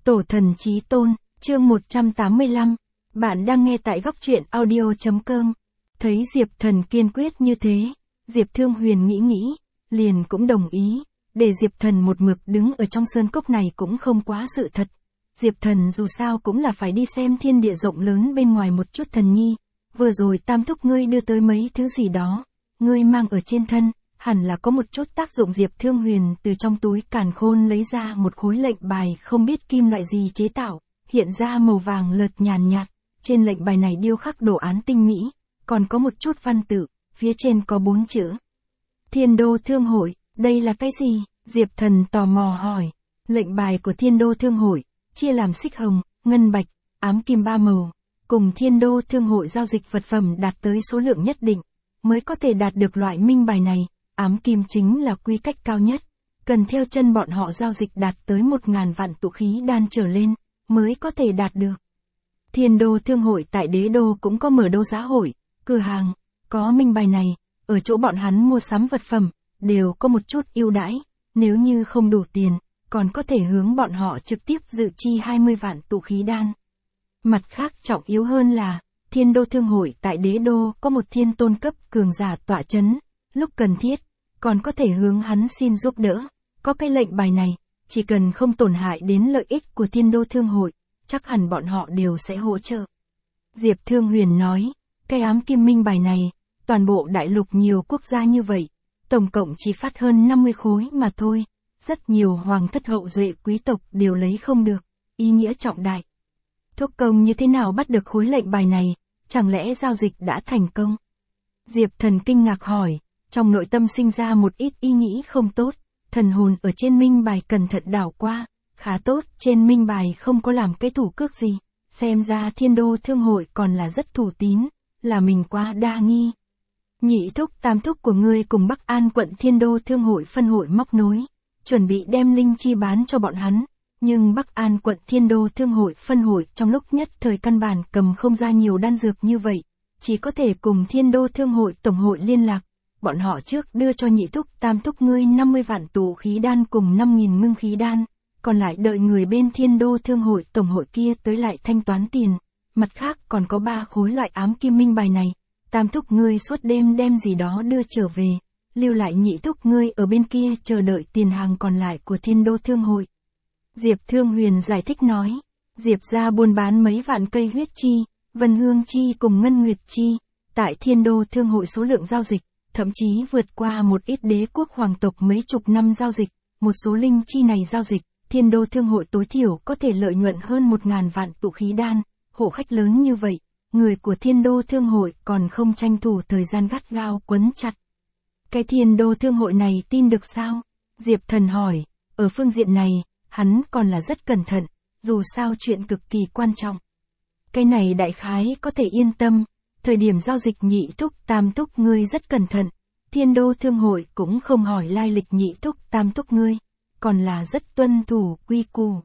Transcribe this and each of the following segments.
Tổ thần chí tôn, chương 185. Bạn đang nghe tại góc truyện audio.com. Thấy Diệp Thần kiên quyết như thế, Diệp Thương Huyền nghĩ, liền cũng đồng ý, để Diệp Thần một mực đứng ở trong sơn cốc này cũng không quá sự thật. Diệp Thần dù sao cũng là phải đi xem thiên địa rộng lớn bên ngoài một chút thần nhi. Vừa rồi Tam Thúc ngươi đưa tới mấy thứ gì đó, ngươi mang ở trên thân, hẳn là có một chút tác dụng. Diệp Thương Huyền từ trong túi càn khôn lấy ra một khối lệnh bài không biết kim loại gì chế tạo, hiện ra màu vàng lợt nhàn nhạt, trên lệnh bài này điêu khắc đồ án tinh mỹ, còn có một chút văn tự, phía trên có 4 chữ. Thiên Đô Thương Hội, đây là cái gì? Diệp Thần tò mò hỏi. Lệnh bài của Thiên Đô Thương Hội, chia làm xích hồng, ngân bạch, ám kim 3 màu, cùng Thiên Đô Thương Hội giao dịch vật phẩm đạt tới số lượng nhất định, mới có thể đạt được loại minh bài này. Ám kim chính là quy cách cao nhất, cần theo chân bọn họ giao dịch đạt tới 1.000 vạn tụ khí đan trở lên, mới có thể đạt được. Thiên Đô Thương Hội tại Đế Đô cũng có mở đấu giá hội, cửa hàng, có minh bài này, ở chỗ bọn hắn mua sắm vật phẩm, đều có một chút ưu đãi, nếu như không đủ tiền, còn có thể hướng bọn họ trực tiếp dự chi 20 vạn tụ khí đan. Mặt khác trọng yếu hơn là, Thiên Đô Thương Hội tại Đế Đô có một thiên tôn cấp cường giả tọa chấn, lúc cần thiết, còn có thể hướng hắn xin giúp đỡ. Có cái lệnh bài này, chỉ cần không tổn hại đến lợi ích của Thiên Đô Thương Hội, chắc hẳn bọn họ đều sẽ hỗ trợ. Diệp Thương Huyền nói, cái ám kim minh bài này, toàn bộ đại lục nhiều quốc gia như vậy, tổng cộng chỉ phát hơn 50 khối mà thôi, rất nhiều hoàng thất hậu duệ quý tộc đều lấy không được, ý nghĩa trọng đại. Thúc công như thế nào bắt được khối lệnh bài này, chẳng lẽ giao dịch đã thành công? Diệp Thần kinh ngạc hỏi, trong nội tâm sinh ra một ít ý nghĩ không tốt, thần hồn ở trên minh bài cẩn thận đảo qua, khá tốt, trên minh bài không có làm cái thủ cước gì, xem ra Thiên Đô Thương Hội còn là rất thủ tín, là mình quá đa nghi. Nhị thúc tam thúc của ngươi cùng Bắc An quận Thiên Đô Thương Hội phân hội móc nối, chuẩn bị đem linh chi bán cho bọn hắn, nhưng Bắc An quận Thiên Đô Thương Hội phân hội trong lúc nhất thời căn bản cầm không ra nhiều đan dược như vậy, chỉ có thể cùng Thiên Đô Thương Hội tổng hội liên lạc. Bọn họ trước đưa cho nhị thúc tam thúc ngươi 50 vạn tụ khí đan cùng 5.000 ngưng khí đan, còn lại đợi người bên Thiên Đô Thương Hội tổng hội kia tới lại thanh toán tiền. Mặt khác còn có 3 khối loại ám kim minh bài này, tam thúc ngươi suốt đêm đem gì đó đưa trở về, lưu lại nhị thúc ngươi ở bên kia chờ đợi tiền hàng còn lại của Thiên Đô Thương Hội. Diệp Thương Huyền giải thích nói, Diệp gia buôn bán mấy vạn cây huyết chi, vân hương chi cùng ngân nguyệt chi, tại Thiên Đô Thương Hội số lượng giao dịch, thậm chí vượt qua một ít đế quốc hoàng tộc mấy chục năm giao dịch, một số linh chi này giao dịch, Thiên Đô Thương Hội tối thiểu có thể lợi nhuận hơn 1.000 vạn tụ khí đan, hộ khách lớn như vậy, người của Thiên Đô Thương Hội còn không tranh thủ thời gian gắt gao quấn chặt. Cái Thiên Đô Thương Hội này tin được sao? Diệp Thần hỏi, ở phương diện này, hắn còn là rất cẩn thận, dù sao chuyện cực kỳ quan trọng. Cái này đại khái có thể yên tâm. Thời điểm giao dịch nhị thúc tam thúc ngươi rất cẩn thận, Thiên Đô Thương Hội cũng không hỏi lai lịch nhị thúc tam thúc ngươi, còn là rất tuân thủ quy củ.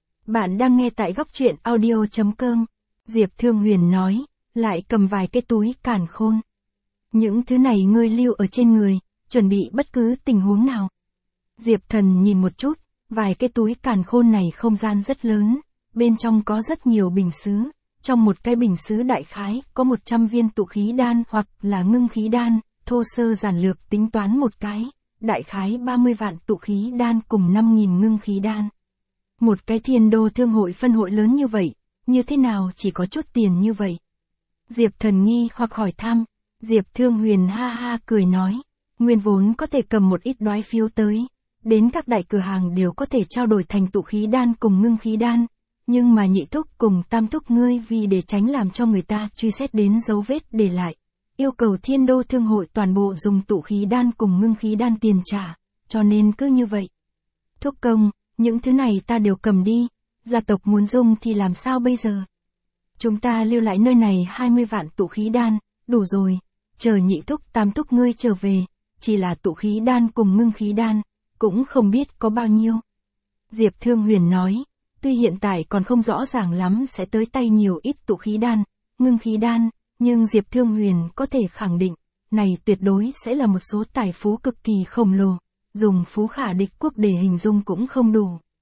Bạn đang nghe tại góc truyện audio.com. Diệp Thương Huyền nói, lại cầm vài cái túi càn khôn. Những thứ này ngươi lưu ở trên người, chuẩn bị bất cứ tình huống nào. Diệp Thần nhìn một chút, vài cái túi càn khôn này không gian rất lớn, bên trong có rất nhiều bình sứ. Trong một cái bình sứ đại khái có 100 viên tụ khí đan hoặc là ngưng khí đan, thô sơ giản lược tính toán một cái, đại khái 30 vạn tụ khí đan cùng 5.000 ngưng khí đan. Một cái Thiên Đô Thương Hội phân hội lớn như vậy, như thế nào chỉ có chút tiền như vậy? Diệp Thần nghi hoặc hỏi thăm, Diệp Thương Huyền ha ha cười nói, nguyên vốn có thể cầm một ít đoái phiếu tới, đến các đại cửa hàng đều có thể trao đổi thành tụ khí đan cùng ngưng khí đan. Nhưng mà nhị thúc cùng tam thúc ngươi vì để tránh làm cho người ta truy xét đến dấu vết để lại, yêu cầu Thiên Đô Thương Hội toàn bộ dùng tụ khí đan cùng ngưng khí đan tiền trả, cho nên cứ như vậy. Thúc công, những thứ này ta đều cầm đi, gia tộc muốn dùng thì làm sao bây giờ? Chúng ta lưu lại nơi này 20 vạn tụ khí đan, đủ rồi, chờ nhị thúc tam thúc ngươi trở về, chỉ là tụ khí đan cùng ngưng khí đan, cũng không biết có bao nhiêu. Diệp Thương Huyền nói. Tuy hiện tại còn không rõ ràng lắm sẽ tới tay nhiều ít tụ khí đan, ngưng khí đan, nhưng Diệp Thương Huyền có thể khẳng định, này tuyệt đối sẽ là một số tài phú cực kỳ khổng lồ, dùng phú khả địch quốc để hình dung cũng không đủ.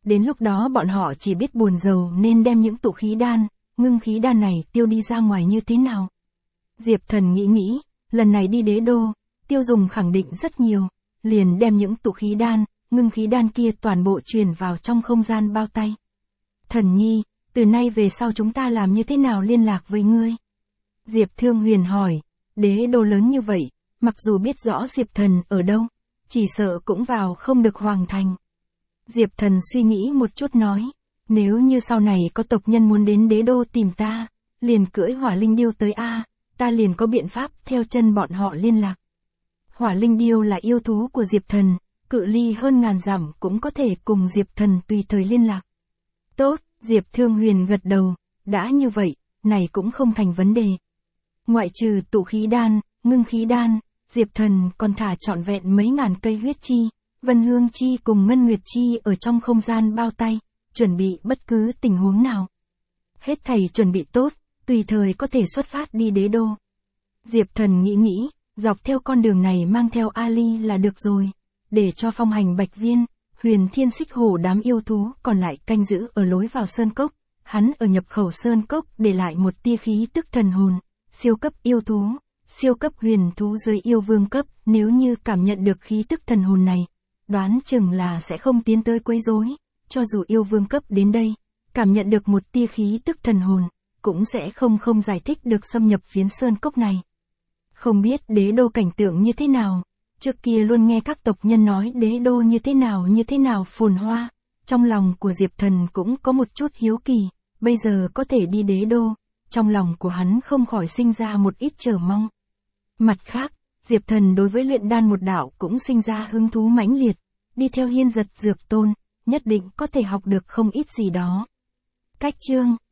Đến lúc đó bọn họ chỉ biết buồn rầu nên đem những tụ khí đan, ngưng khí đan này tiêu đi ra ngoài như thế nào. Diệp Thần nghĩ, lần này đi đế đô, tiêu dùng khẳng định rất nhiều, liền đem những tụ khí đan, ngưng khí đan kia toàn bộ truyền vào trong không gian bao tay. Thần nhi, từ nay về sau chúng ta làm như thế nào liên lạc với ngươi? Diệp Thương Huyền hỏi, đế đô lớn như vậy, mặc dù biết rõ Diệp Thần ở đâu, chỉ sợ cũng vào không được hoàng thành. Diệp Thần suy nghĩ một chút nói, nếu như sau này có tộc nhân muốn đến đế đô tìm ta, liền cưỡi hỏa linh điêu tới a, ta liền có biện pháp theo chân bọn họ liên lạc. Hỏa linh điêu là yêu thú của Diệp Thần, cự ly hơn ngàn dặm cũng có thể cùng Diệp Thần tùy thời liên lạc. Tốt, Diệp Thương Huyền gật đầu, đã như vậy, này cũng không thành vấn đề. Ngoại trừ tụ khí đan, ngưng khí đan, Diệp Thần còn thả trọn vẹn mấy ngàn cây huyết chi, vân hương chi cùng ngân nguyệt chi ở trong không gian bao tay, chuẩn bị bất cứ tình huống nào. Hết thầy chuẩn bị tốt, tùy thời có thể xuất phát đi đế đô. Diệp Thần nghĩ, dọc theo con đường này mang theo Ali là được rồi, để cho Phong Hành Bạch Viên, Huyền Thiên Xích Hổ đám yêu thú còn lại canh giữ ở lối vào sơn cốc. Hắn ở nhập khẩu sơn cốc để lại một tia khí tức thần hồn, siêu cấp yêu thú, siêu cấp huyền thú dưới yêu vương cấp, nếu như cảm nhận được khí tức thần hồn này, đoán chừng là sẽ không tiến tới quấy rối, cho dù yêu vương cấp đến đây, cảm nhận được một tia khí tức thần hồn, cũng sẽ không giải thích được xâm nhập phiến sơn cốc này. Không biết đế đô cảnh tượng như thế nào, trước kia luôn nghe các tộc nhân nói đế đô như thế nào phồn hoa, trong lòng của Diệp Thần cũng có một chút hiếu kỳ, bây giờ có thể đi đế đô, trong lòng của hắn không khỏi sinh ra một ít chờ mong. Mặt khác, Diệp Thần đối với luyện đan một đạo cũng sinh ra hứng thú mãnh liệt, đi theo Hiên Giật Dược Tôn, nhất định có thể học được không ít gì đó. Cách chương